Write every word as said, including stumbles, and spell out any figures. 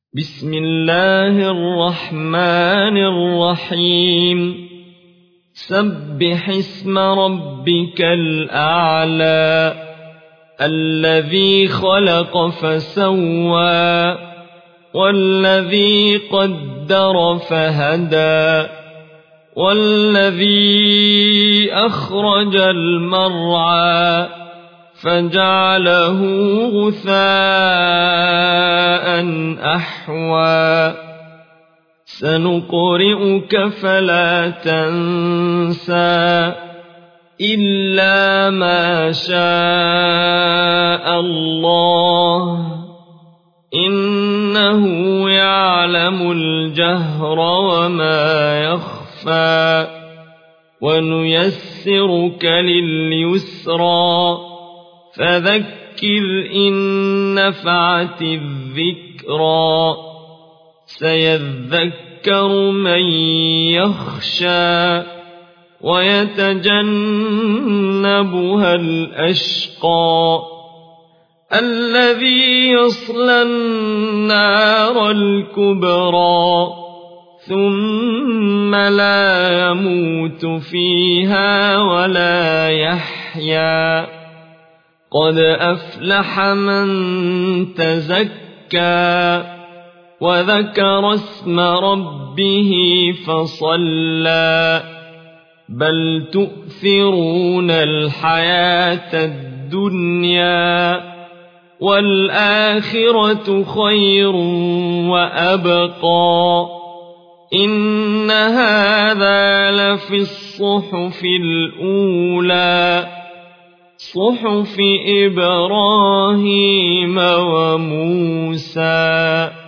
بسم الله الرحمن الرحيم سبح اسم ربك الأعلى الذي خلق فسوى والذي قدر فهدى والذي أخرج المرعى فجعله غثاء أحوى سنقرئك فلا تنسى إلا ما شاء الله إنه يعلم الجهر وما يخفى ونيسرك لليسرى فذكر إن نفعت الذكرى سيذكر من يخشى ويتجنبها الأشقى الذي يصلى النار الكبرى ثم لا يموت فيها ولا يحيا قد أفلح من تزكى وذكر اسم ربه فصلى بل تؤثرون الحياة الدنيا والآخرة خير وأبقى إن هذا لفي الصحف الأولى صحف إبراهيم وموسى